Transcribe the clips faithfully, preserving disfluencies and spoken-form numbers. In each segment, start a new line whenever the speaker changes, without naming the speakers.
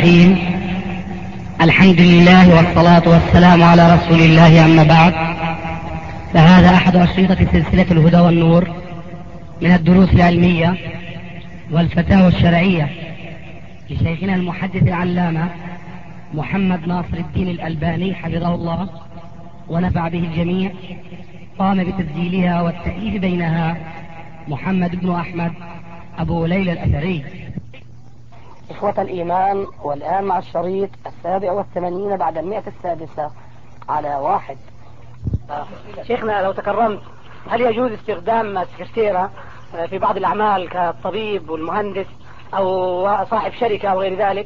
الرحيم. الحمد لله والصلاة والسلام على رسول الله، أما بعد، فهذا أحد أشرطة سلسلة الهدى والنور من الدروس العلمية والفتاوى الشرعية لشيخنا المحدث العلامة محمد ناصر الدين الألباني حفظه الله ونفع به الجميع. قام بتسجيلها والتأليف بينها محمد بن أحمد أبو ليلى الأثري.
إخوة الإيمان، والآن مع الشريط السابع والثمانين بعد المئة السادسة على واحد. شيخنا لو تكرمت، هل يجوز استخدام سكرتيرة في بعض الأعمال كالطبيب والمهندس أو صاحب شركة أو غير ذلك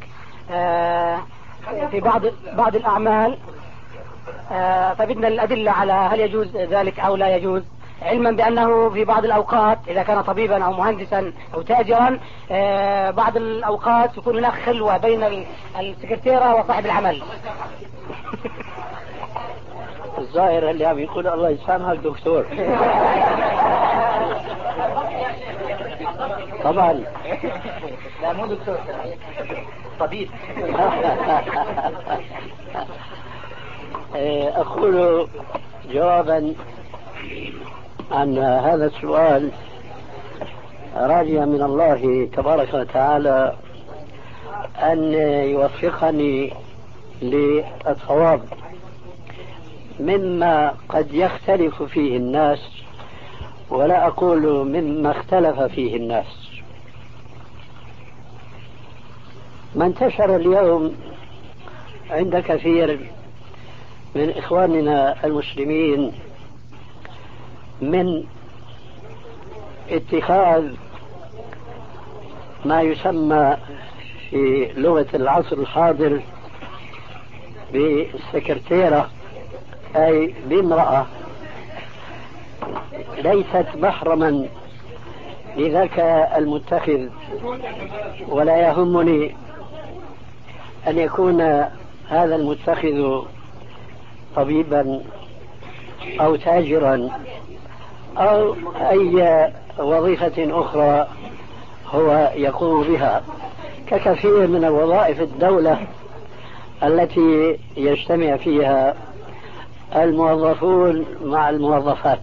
في بعض بعض الأعمال؟ فبدنا الأدلة على هل يجوز ذلك أو لا يجوز، علما بأنه في بعض الأوقات إذا كان طبيبا أو مهندسا أو تاجرا بعض الأوقات يكون هناك خلوة بين السكرتيرة وصاحب العمل.
الظاهر اللي عم يقول الله يسامحك دكتور. طبعا
لا مو دكتور، طبيب.
أقول جوابا عن هذا السؤال راجيا من الله تبارك وتعالى أن يوفقني للصواب مما قد يختلف فيه الناس، ولا أقول مما اختلف فيه الناس. ما انتشر اليوم عند كثير من إخواننا المسلمين من اتخاذ ما يسمى في لغة العصر الحاضر بالسكرتيرة، أي بامرأة ليست محرما لذاك المتخذ، ولا يهمني أن يكون هذا المتخذ طبيبا أو تاجرا أو أي وظيفة أخرى هو يقوم بها، ككثير من الوظائف الدولة التي يجتمع فيها الموظفون مع الموظفات.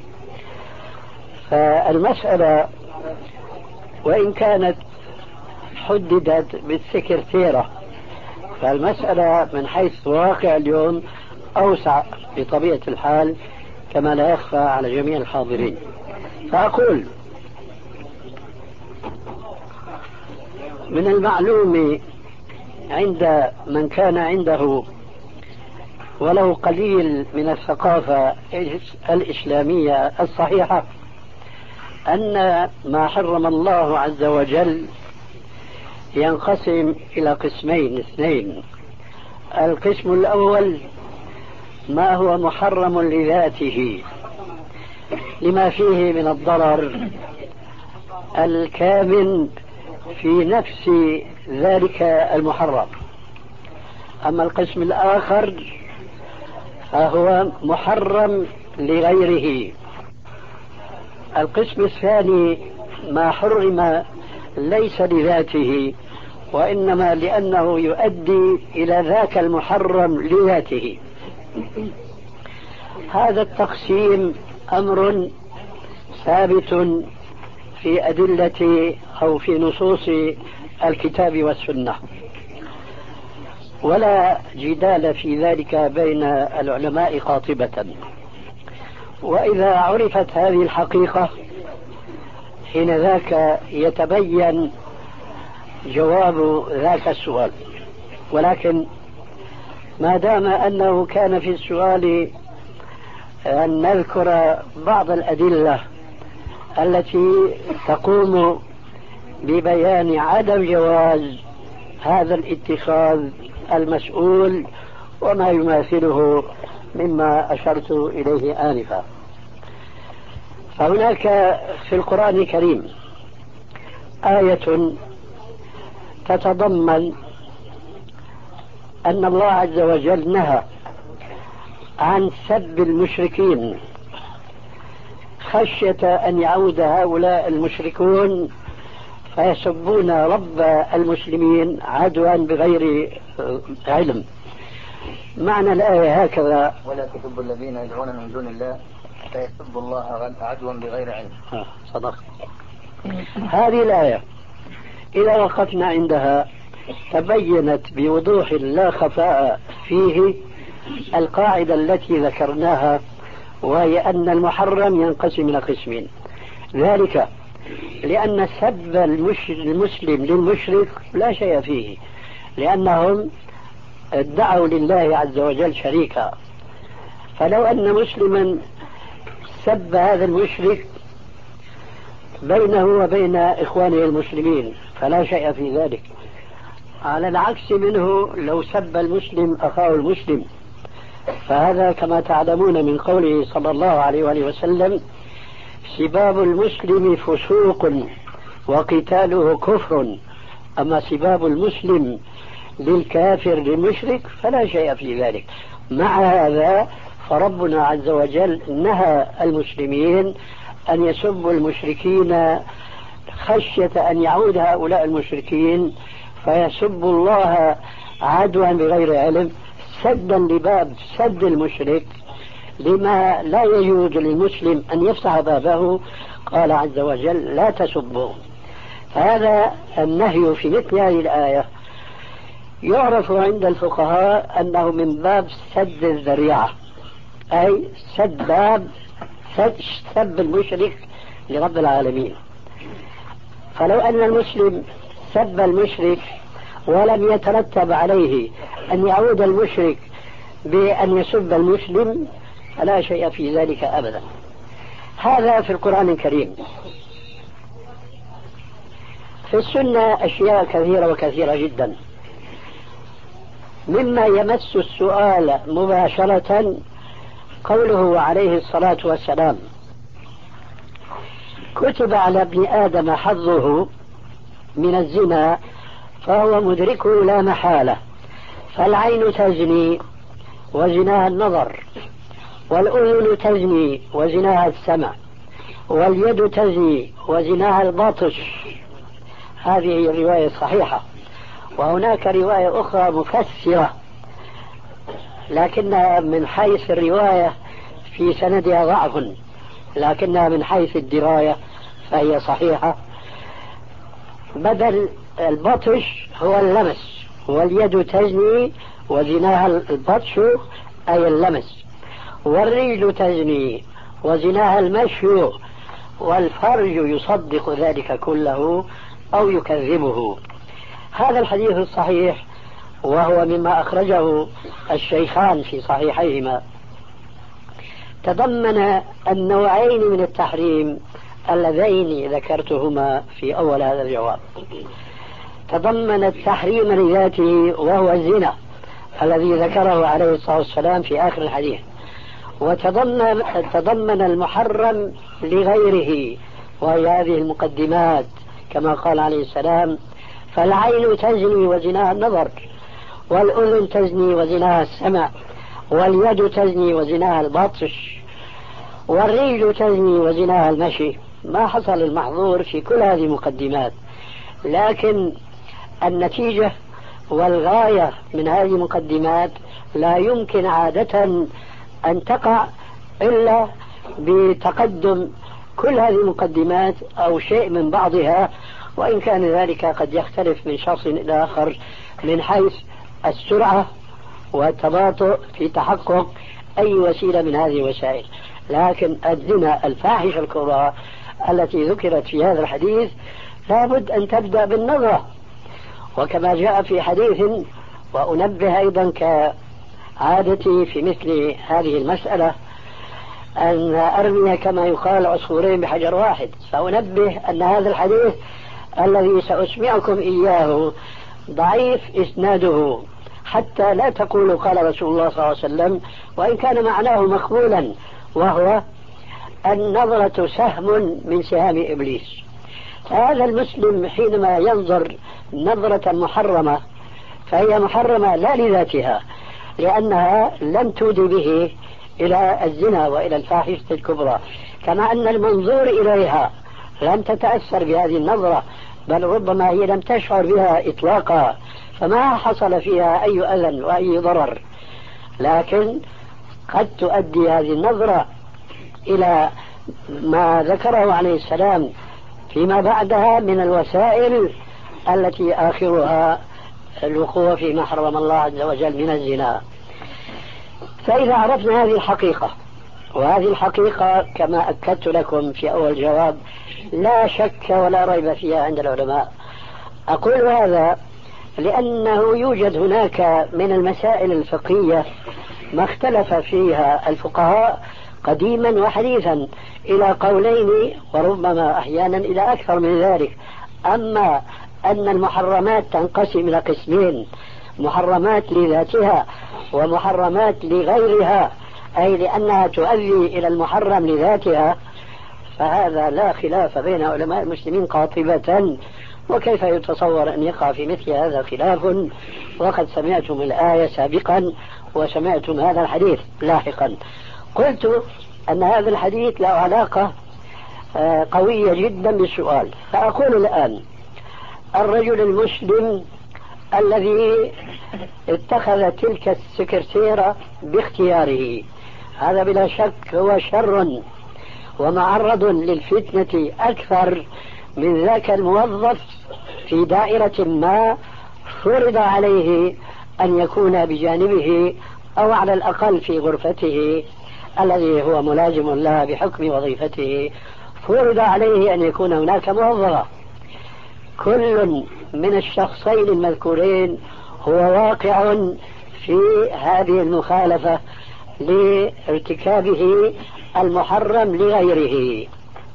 فالمسألة وإن كانت حددت بالسكرتيرة، فالمسألة من حيث واقع اليوم أوسع بطبيعة الحال كما لا يخفى على جميع الحاضرين. فأقول من المعلوم عند من كان عنده ولو قليل من الثقافة الإسلامية الصحيحة أن ما حرم الله عز وجل ينقسم إلى قسمين اثنين. القسم الأول ما هو محرم لذاته لما فيه من الضرر الكامن في نفس ذلك المحرم. أما القسم الآخر فهو محرم لغيره. القسم الثاني ما حرم ليس لذاته وإنما لأنه يؤدي إلى ذاك المحرم لذاته. هذا التقسيم أمر ثابت في أدلة أو في نصوص الكتاب والسنة، ولا جدال في ذلك بين العلماء قاطبة. وإذا عرفت هذه الحقيقة حين ذاك يتبين جواب ذاك السؤال. ولكن ما دام أنه كان في السؤال أن نذكر بعض الأدلة التي تقوم ببيان عدم جواز هذا الاتخاذ المسؤول وما يماثله مما أشرت إليه آنفا، فهناك في القرآن الكريم آية تتضمن أن الله عز وجل نهى عن سب المشركين خشية أن يعود هؤلاء المشركون فيسبون رب المسلمين عدوا بغير علم. معنى الآية هكذا:
ولا تسبوا الذين يدعون من دون الله فيسبوا الله عدوا بغير علم.
صدق. هذه الآية إذا وقفنا عندها تبينت بوضوح لا خفاء فيه القاعدة التي ذكرناها، وهي أن المحرم ينقسم إلى قسمين. ذلك لأن سب المسلم للمشرك لا شيء فيه، لأنهم ادعوا لله عز وجل شريكا. فلو أن مسلما سب هذا المشرك بينه وبين إخوانه المسلمين فلا شيء في ذلك. على العكس منه لو سب المسلم أخاه المسلم، فهذا كما تعلمون من قوله صلى الله عليه وآله وسلم: سباب المسلم فسوق وقتاله كفر، أما سباب المسلم للكافر للمشرك فلا شيء في ذلك. مع هذا فربنا عز وجل نهى المسلمين أن يسبوا المشركين خشية أن يعود هؤلاء المشركين فيسبوا الله عدوا بغير علم، سدا لباب سد المشرك لما لا يجوز للمسلم أن يفتح بابه. قال عز وجل: لا تسبوا. هذا النهي في مثل هذه الآية يعرف عند الفقهاء أنه من باب سد الذريعة، أي سد باب سد سب المشرك لرب العالمين. فلو أن المسلم سب المشرك ولم يترتب عليه أن يعود المشرك بأن يسب المسلم فلا شيء في ذلك أبدا. هذا في القرآن الكريم. في السنة أشياء كثيرة وكثيرة جدا. مما يمس السؤال مباشرة قوله عليه الصلاة والسلام: كتب على ابن آدم حظه من الزنا فهو مدركه لا محالة، فالعين تزني وزناها النظر، والأذن تزني وزناها السمع، واليد تزني وزناها البطش. هذه الرواية صحيحة. وهناك رواية أخرى مفسرة لكنها من حيث الرواية في سندها ضعف، لكنها من حيث الدراية فهي صحيحة. بدل البطش هو اللمس، واليد تزني وزناها البطش أي اللمس، والرجل تزني وزناها المشي، والفرج يصدق ذلك كله أو يكذبه. هذا الحديث الصحيح وهو مما أخرجه الشيخان في صحيحيهما تضمن النوعين من التحريم اللذين ذكرتهما في أول هذا الجواب. تضمن التحريم لذاته وهو الزنا الذي ذكره عليه الصلاة والسلام في آخر الحديث، وتضمن تضمن المحرم لغيره وهي هذه المقدمات كما قال عليه السلام: فالعين تزني وزناها النظر، والأذن تزني وزناها السمع، واليد تزني وزناها البطش، والرجل تزني وزناها المشي. ما حصل المحظور في كل هذه المقدمات، لكن النتيجة والغاية من هذه المقدمات لا يمكن عادة أن تقع إلا بتقدم كل هذه المقدمات أو شيء من بعضها، وإن كان ذلك قد يختلف من شخص إلى آخر من حيث السرعة والتباطؤ في تحقق أي وسيلة من هذه الوسائل. لكن الزنا الفاحشة الكبرى التي ذكرت في هذا الحديث لابد أن تبدأ بالنظرة، وكما جاء في حديث، وأنبه أيضا كعادتي في مثل هذه المسألة أن أرمي كما يقال عصفورين بحجر واحد، فأنبه أن هذا الحديث الذي سأسمعكم إياه ضعيف إسناده، حتى لا تقولوا قال رسول الله صلى الله عليه وسلم، وإن كان معناه مقبولا، وهو النظرة سهم من سهام إبليس. هذا المسلم حينما ينظر نظرة محرمة فهي محرمة لا لذاتها، لأنها لم تودي به إلى الزنا وإلى الفاحشة الكبرى، كما أن المنظور إليها لم تتأثر بهذه النظرة بل ربما هي لم تشعر بها إطلاقا، فما حصل فيها أي أذى وأي ضرر، لكن قد تؤدي هذه النظرة إلى ما ذكره عليه السلام فيما بعدها من الوسائل التي آخرها الوقوع فيما حرم الله عز وجل من الزنا. فإذا عرفنا هذه الحقيقة، وهذه الحقيقة كما أكدت لكم في أول جواب لا شك ولا ريب فيها عند العلماء، أقول هذا لأنه يوجد هناك من المسائل الفقهية ما اختلف فيها الفقهاء قديما وحديثا إلى قولين وربما أحيانا إلى أكثر من ذلك. أما أن المحرمات تنقسم إلى قسمين، محرمات لذاتها ومحرمات لغيرها، أي لأنها تؤدي إلى المحرم لذاتها، فهذا لا خلاف بين علماء المسلمين قاطبة. وكيف يتصور أن يقع في مثل هذا خلاف وقد سمعتم الآية سابقا وسمعتم هذا الحديث لاحقا؟ قلت أن هذا الحديث له علاقة قوية جدا بالسؤال، فأقول الآن الرجل المسلم الذي اتخذ تلك السكرتيرة باختياره، هذا بلا شك هو شر ومعرض للفتنة أكثر من ذاك الموظف في دائرة ما فرض عليه أن يكون بجانبه أو على الأقل في غرفته الذي هو ملازم لها بحكم وظيفته، فرض عليه أن يكون هناك موظفة. كل من الشخصين المذكورين هو واقع في هذه المخالفة لارتكابه المحرم لغيره.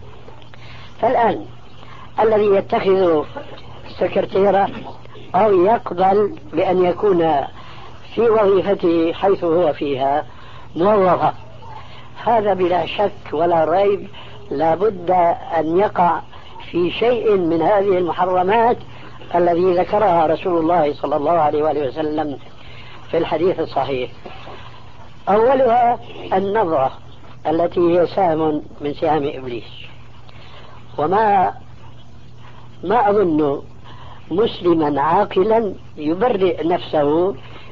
فالآن الذي يتخذ سكرتيرة أو يقبل بأن يكون في وظيفته حيث هو فيها موظفة، هذا بلا شك ولا ريب لابد أن يقع في شيء من هذه المحرمات الذي ذكرها رسول الله صلى الله عليه وآله وسلم في الحديث الصحيح. أولها النظرة التي هي سهم من سهام إبليس، وما ما أظن مسلما عاقلا يبرئ نفسه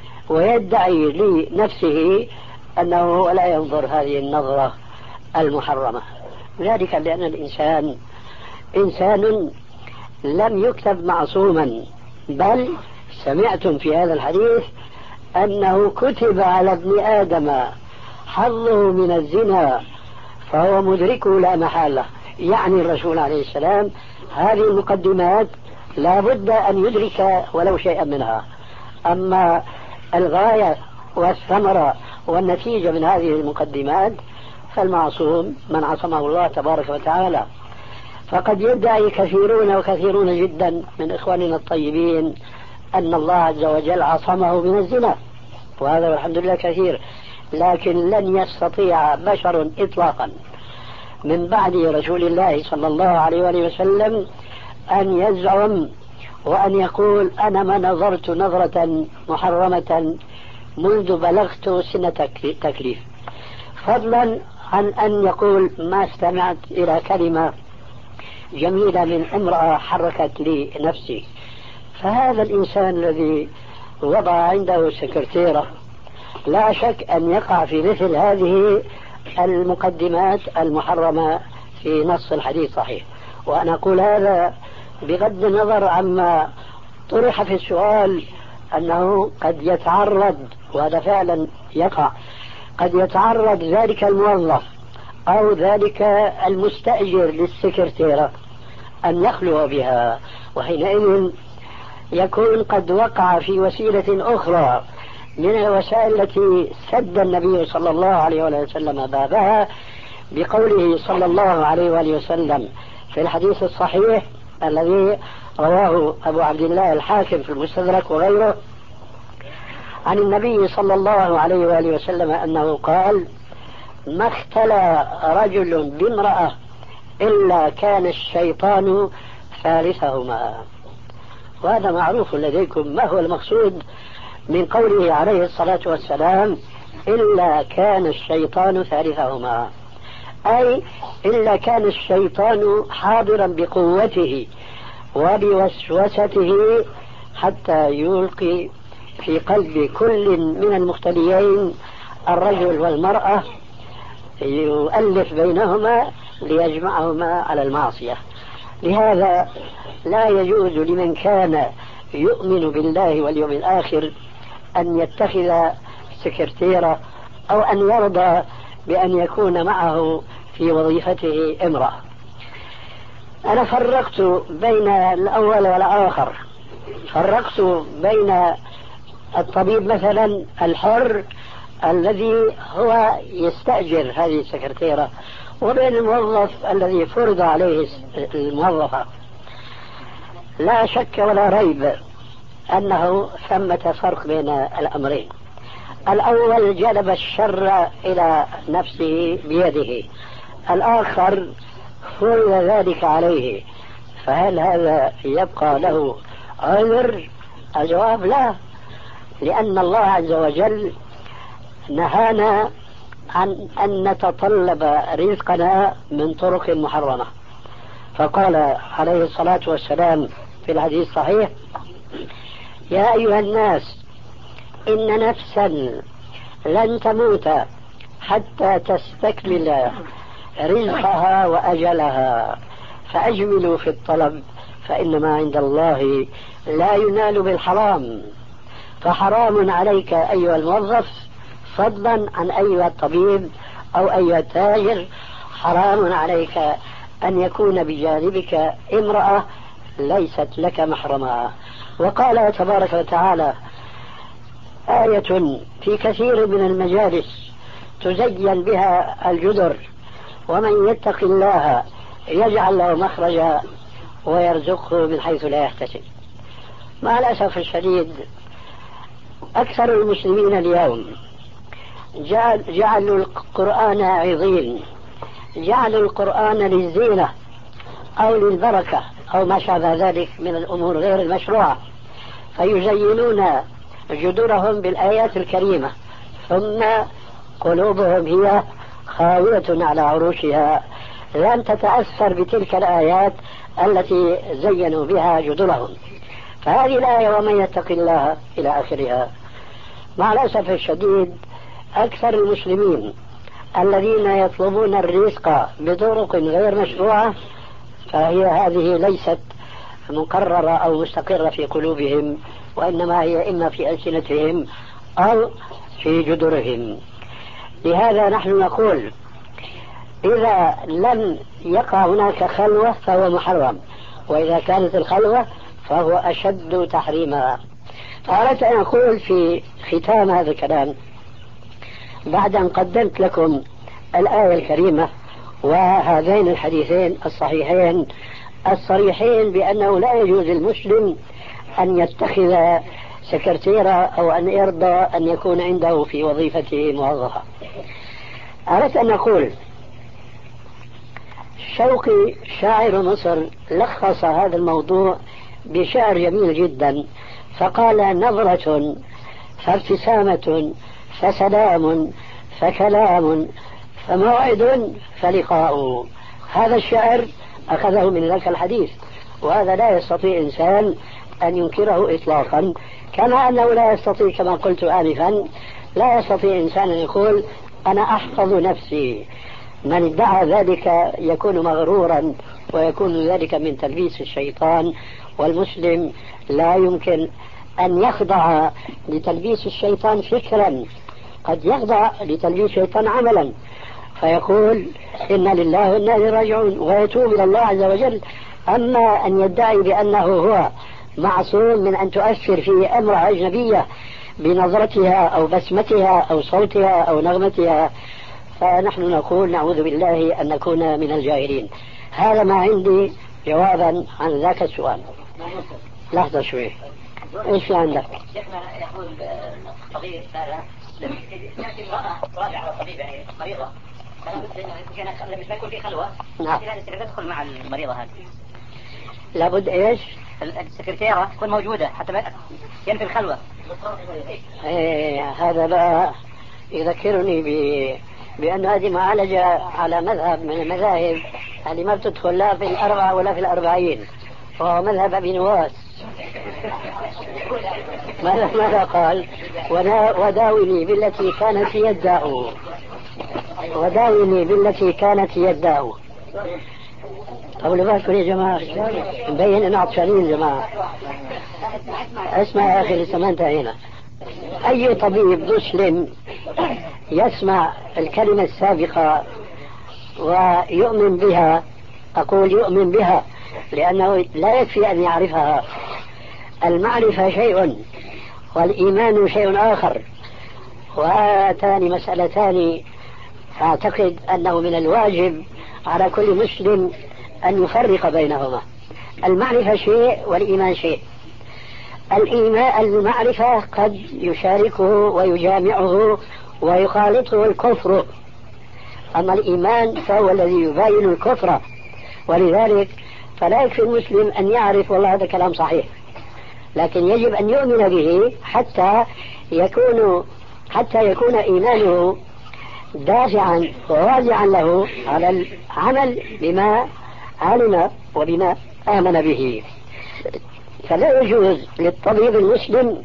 ويدعي لنفسه أنه لا ينظر هذه النظرة المحرمة، ذلك لأن الإنسان إنسان لم يكتب معصوما، بل سمعتم في هذا الحديث أنه كتب على ابن آدم حظه من الزنا فهو مدركه لا محالة، يعني الرسول عليه السلام هذه المقدمات لا بد أن يدرك ولو شيئا منها. أما الغاية والثمرة والنتيجة من هذه المقدمات فالمعصوم من عصمه الله تبارك وتعالى. فقد يدعي كثيرون وكثيرون جدا من إخواننا الطيبين أن الله عز وجل عصمه من الزنا، وهذا والحمد لله كثير، لكن لن يستطيع بشر إطلاقا من بعد رسول الله صلى الله عليه وآله وسلم أن يزعم وأن يقول أنا ما نظرت نظرة محرمة منذ بلغت سن تكليف، فضلا عن أن يقول ما استمعت إلى كلمة جميلة من امرأة حركت لي نفسي. فهذا الإنسان الذي وضع عنده سكرتيرة لا شك أن يقع في مثل هذه المقدمات المحرمة في نص الحديث صحيح. وأنا أقول هذا بغض النظر عما طرح في السؤال أنه قد يتعرض، وهذا فعلا يقع، قد يتعرض ذلك الموظف أو ذلك المستأجر للسكرتيرة أن يخلو بها، وحينئذ يكون قد وقع في وسيلة أخرى من الوسائل التي سد النبي صلى الله عليه وسلم بابها بقوله صلى الله عليه وآله وسلم في الحديث الصحيح الذي رواه أبو عبد الله الحاكم في المستدرك وغيره عن النبي صلى الله عليه وآله وسلم أنه قال: ما اختلى رجل بامرأة إلا كان الشيطان ثالثهما. وهذا معروف لديكم ما هو المقصود من قوله عليه الصلاة والسلام إلا كان الشيطان ثالثهما، أي إلا كان الشيطان حاضرا بقوته وبوسوسته حتى يلقي في قلب كل من المختليين الرجل والمرأة يؤلف بينهما ليجمعهما على المعصية. لهذا لا يجوز لمن كان يؤمن بالله واليوم الآخر أن يتخذ سكرتيرة أو أن يرضى بأن يكون معه في وظيفته امرأة. أنا فرقت بين الأول والآخر، فرقت بين الطبيب مثلا الحر الذي هو يستأجر هذه السكرتيرة وبين الموظف الذي فرض عليه الموظفة. لا شك ولا ريب أنه ثمة فرق بين الأمرين. الأول جلب الشر إلى نفسه بيده، الآخر فرض ذلك عليه، فهل هذا يبقى له عذر؟ الجواب لا، لأن الله عز وجل نهانا عن أن نتطلب رزقنا من طرق محرمة، فقال عليه الصلاة والسلام في الحديث الصحيح: يا أيها الناس إن نفسا لن تموت حتى تستكمل رزقها وأجلها فأجملوا في الطلب فإن ما عند الله لا ينال بالحرام. فحرام عليك أيها الموظف فضلا عن أيها الطبيب أو أيها التاجر، حرام عليك أن يكون بجانبك امرأة ليست لك محرما. وقال تبارك وتعالى آية في كثير من المجالس تزين بها الجدر: ومن يتق الله يجعل له مخرجا ويرزقه من حيث لا يحتسب. مع الأسف الشديد أكثر المسلمين اليوم جعل جعلوا القرآن عظيم، جعلوا القرآن للزينة أو للبركة أو ما شابه ذلك من الأمور غير المشروعة، فيزينون جدرهم بالآيات الكريمة ثم قلوبهم هي خاوية على عروشها، لم تتأثر بتلك الآيات التي زينوا بها جدرهم. فهذه الآية ومن يتق الله إلى آخرها. مع الأسف الشديد أكثر المسلمين الذين يطلبون الرزق بطرق غير مشروعة فهي هذه ليست مقررة أو مستقرة في قلوبهم، وإنما هي إما في ألسنتهم أو في جدرهم. لهذا نحن نقول إذا لم يقع هناك خلوة فهو محرم، وإذا كانت الخلوة فهو أشد تحريما. فأردت أن أقول في ختام هذا الكلام بعد أن قدمت لكم الآية الكريمة وهذين الحديثين الصحيحين الصريحين بأنه لا يجوز المسلم أن يتخذ سكرتيرة أو أن يرضى أن يكون عنده في وظيفته موظفة. أردت أن أقول شوقي شاعر مصر لخص هذا الموضوع بشعر جميل جدا، فقال: نظرة فابتسامة فسلام فكلام فموعد فلقاء. هذا الشعر أخذه من ذاك الحديث، وهذا لا يستطيع إنسان أن ينكره إطلاقا، كما أنه لا يستطيع كما قلت آنفا لا يستطيع إنسان أن يقول أنا أحفظ نفسي. من ادعى ذلك يكون مغرورا ويكون ذلك من تلبيس الشيطان، والمسلم لا يمكن أن يخضع لتلبيس الشيطان فكرا، قد يخضع لتلبيس الشيطان عملا فيقول إنا لله وإنا إليه راجعون ويتوب إلى الله عز وجل. أما أن يدعي بأنه هو معصوم من أن تؤثر فيه امرأة أجنبية بنظرتها أو بسمتها أو صوتها أو نغمتها، فنحن نقول نعوذ بالله أن نكون من الجاهلين. هذا ما عندي جوابا عن ذاك السؤال. لحظة شوي، ايش في عندك؟
شيخنا يقول الطبيب هذا تأتي امرأة تراجع على الطبيب يعني مريضة، لابد مش يكون في خلوة.
نعم.
تدخل مع المريضة هذه
لابد ايش؟
السكرتيرة تكون موجودة حتى ما ينفي الخلوة.
ايه هذا بقى يذكرني ب... بأن هذه معالجة على مذهب من المذاهب اللي ما بتدخل لا في الأربعة ولا في الأربعين، وهو مذهب أبي نواس. ماذا قال؟ وداوني بالتي كانت يداه، وداوني بالتي كانت يداه. طولوا بالكم يا جماعة، مبين أن عطشانين يا جماعة. اسمع يا أخي لسه ما انتهينا. أي طبيب مسلم يسمع الكلمة السابقة ويؤمن بها، أقول يؤمن بها لأنه لا يكفي أن يعرفها. المعرفة شيء والإيمان شيء آخر، وهاتان مسألتان أعتقد أنه من الواجب على كل مسلم أن يفرق بينهما. المعرفة شيء والإيمان شيء. الإيمان المعرفة قد يشاركه ويجامعه ويخالطه الكفر، أما الإيمان فهو الذي يباين الكفر. ولذلك فلا يكفي المسلم أن يعرف والله هذا كلام صحيح، لكن يجب أن يؤمن به حتى يكون حتى يكون إيمانه دافعا وواضعا له على العمل بما علم وبما آمن به. فلا يجوز للطبيب المسلم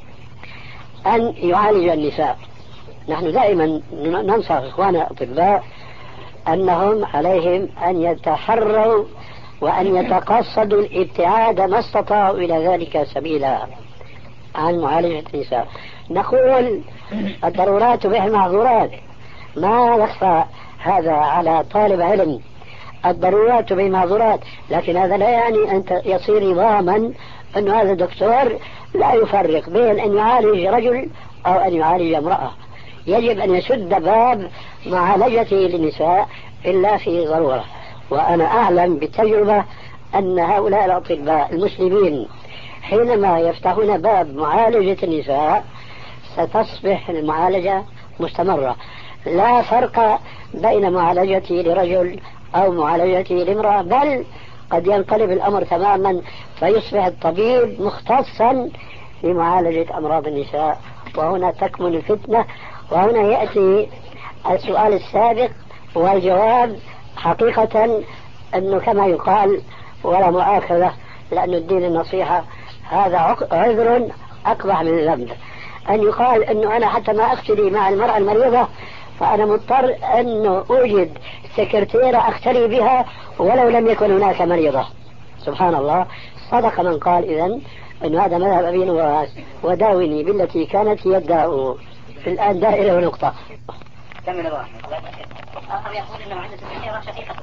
أن يعالج النساء. نحن دائما ننصح إخواننا الأطباء أنهم عليهم أن يتحروا وأن يتقصدوا الابتعاد ما استطاعوا إلى ذلك سبيلا عن معالجة النساء. نقول الضرورات بها المعذورات، ما يخفى هذا على طالب علم، الضرورات بالمعذورات، لكن هذا لا يعني أن يصير نظاما أن هذا الدكتور لا يفرق بين أن يعالج رجل أو أن يعالج امرأة. يجب أن يسد باب معالجته للنساء إلا في ضرورة. وأنا أعلم بالتجربة أن هؤلاء الأطباء المسلمين حينما يفتحون باب معالجة النساء ستصبح المعالجة مستمرة، لا فرق بين معالجته لرجل أو معالجته لامرأة، بل قد ينقلب الأمر تماما فيصبح الطبيب مختصا في معالجة أمراض النساء. وهنا تكمن الفتنة، وهنا يأتي السؤال السابق والجواب. حقيقة أنه كما يقال ولا مؤاخذة لأن الدين النصيحة، هذا عذر أقبح من الذنب. أن يقال أنه أنا حتى ما أختلي مع المرأة المريضة فأنا مضطر أن أوجد سكرتيرة أختلي بها ولو لم يكن هناك مريضة. سبحان الله. صدق من قال إذن أن هذا مذهب أبي نواس، وداوني بالتي كانت يداه. في الآن دائرة ونقطة.
كمل الله. آخر يقول إن معدة السكرتيرة شقيقة.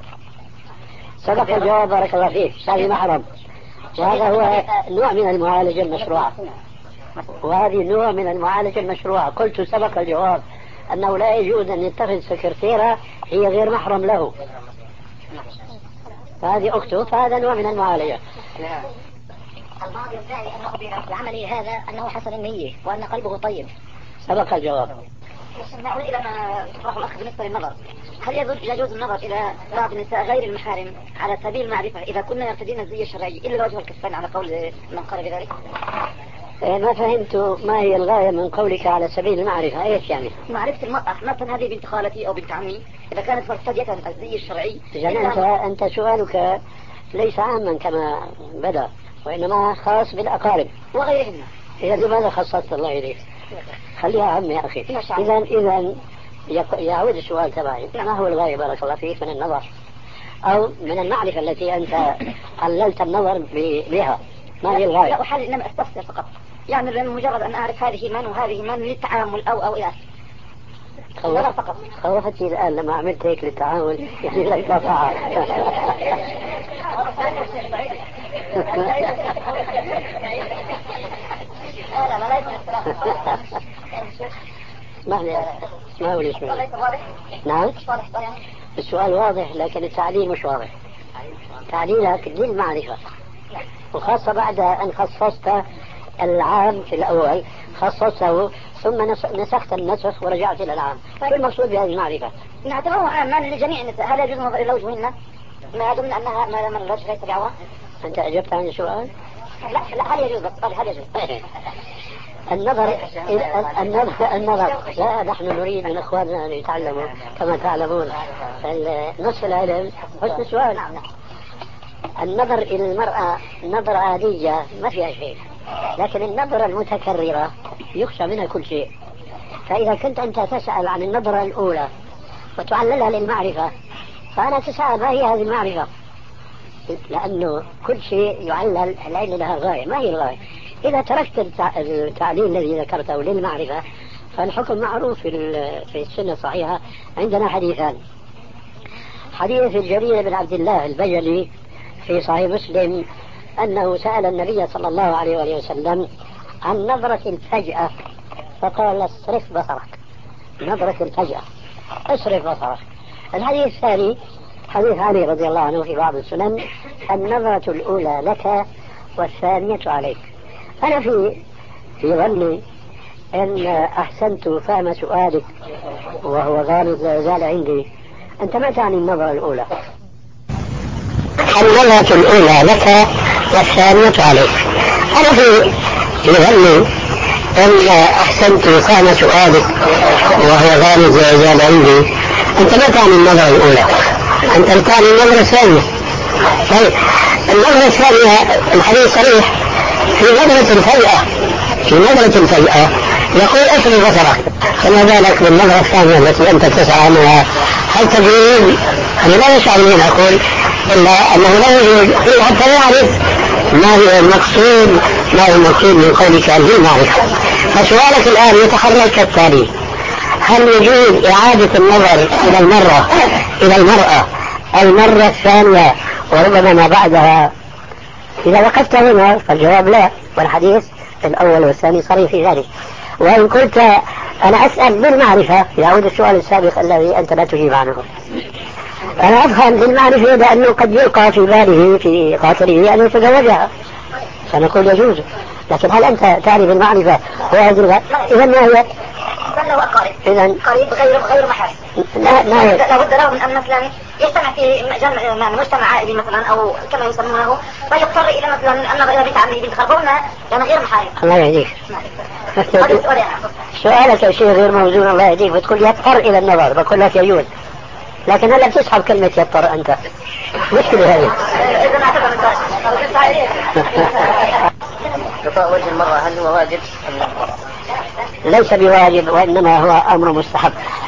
صدق الجواب بارك الله فيك. هذه محرم، وهذا هو نوع من المعالجة المشروعة، وهذه نوع من المعالجة المشروعة. قلت سبق الجواب أنه لا يجوز أن يتخذ سكرتيرة هي غير محرم له، فهذه أخته، فهذا نوع من المعالجة.
البعض يدعي أنه بعمله هذا أنه حسن النية وأن قلبه طيب.
سبق الجواب.
نعود إلى ما تطرح الأخ بالنسبة للنظر. هل يجوز النظر إلى بعض النساء غير المحارم على سبيل المعرفة إذا كنا يرتدين الزي الشرعي إلا وجه الكفين على قول من قال بذلك؟
ما فهمت ما هي الغاية من قولك على سبيل المعرفة؟ ايش يعني؟
معرفة المرأة، مثلا هذه بنت خالتي أو بنت عمي إذا كانت مرتدية الزي الشرعي.
إذا أنت, أنت سؤالك ليس عاما كما بدأ، وإنما خاص بالأقارب
وغيرهم.
إذا لماذا خصصت الله إليك؟ خليها عم يا أخي. إذا إذا يعود السؤال تبعي، ما هو الغاية بارك الله فيك من النظر أو من المعرفة التي أنت عللت النظر بها؟ ما هي الغاية؟
لا أحاول إنما أستفسر فقط، يعني مجرد أن أعرف هذه من وهذه من للتعامل أو أو إلى
خوف... فقط. خوفتني الآن لما عملت هيك للتعامل، يعني لك لا طاعة. اسمح لي ما هو الاسم؟ نعم السؤال واضح لكن التعليل مش واضح. تعليلك للمعرفة، وخاصة بعد أن خصصت العام في الأول خصصته ثم نسخت النسخ ورجعت إلى العام. فإيه المقصود بهذه المعرفة؟
نعتبره عاما لجميع النساء. هل يجوز النظر إلى وجههن ما دمنا أنها ما من الوجه ليس بعورة؟
أنت أجبت عن السؤال؟
لا لا هل يجوز بس هل يجوز؟
النظر النظر النظر لا، نحن نريد من اخواننا ان يتعلموا كما تعلمون نصف العلم حسن السؤال.
النظر إلى المرأة نظرة عادية ما فيها شيء، لكن النظرة المتكررة يخشى منها كل شيء. فإذا كنت أنت تسأل عن النظرة الأولى وتعللها للمعرفة، فأنا تسأل ما هي هذه المعرفة، لأنه كل شيء يعلل العلة لها غاية، ما هي الغاية؟ إذا تركت التعليل الذي ذكرته للمعرفة فالحكم معروف في السنة الصحيحة. عندنا حديثان: حديث الجرير بن عبد الله البجلي في صحيح مسلم أنه سأل النبي صلى الله عليه وآله وسلم عن نظرة الفجأة فقال: اصرف بصرك. نظرة الفجأة اصرف بصرك. الحديث الثاني حديث علي رضي الله عنه في بعض السنن: النظرة الأولى لك والثانية عليك. أنا في في ظني أن أحسنت فهم سؤالك وهو غالب لا يزال عندي. أنت ما تعني النظرة الأولى؟ النظرة الأولى لك والثانية عليك. أنا في في ظني أن أحسنت فهم سؤالك وهو غالب لا يزال عندي. أنت ما تعني النظرة الأولى، أنت تعني النظرة الثانية. طيب النظرة الثانية الحديث صريح في نظرة الفجأة، في نظرة الفجأة يقول اصرف بصرك، فما بالك بالنظرة الثانية التي أنت تسعى عنها؟ هل تدرين؟ أنا لا يشعر من أقول إلا أنه لا يوجد إلا حتى يعرف ما هو المقصود، ما هو المقصود من قولك عن المعرفة. فسؤالك الآن يتحرك كالتالي: هل يجوز إعادة النظر إلى المرة إلى المرأة المرة الثانية وربما ما بعدها؟ إذا وقفت هنا فالجواب لا، والحديث الأول والثاني صريح في ذلك. وإن قلت أنا أسأل بالمعرفة يعود السؤال السابق الذي أنت لا تجيب عنه. أنا أفهم بالمعرفة لأنه قد يلقى في باله في خاطره أن يتزوجها، فنقول يجوز. لكن هل أنت تعرف المعرفة وهذه؟ إذا ما هي؟
له أقارب،
إذا
قريب غير غير محارم.
لا ما هي؟
لابد له من أن مثلا يجتمع في جمع مجتمع عائلي مثلا أو كما يسمونه، فيضطر إلى مثلا النظر إلى بنت عمه بنت خالته لأن غير محارم.
الله يهديك. سؤالك شيء غير موزون، الله يهديك، بتقول يضطر إلى النظر، بقول لك يجوز، لكن هلا بتسحب كلمة يضطر أنت، مشكلة هذه.
إذا اعتبر
غطاء وجه المرأة هل هو واجب؟
ليس بواجب وإنما هو أمر مستحب.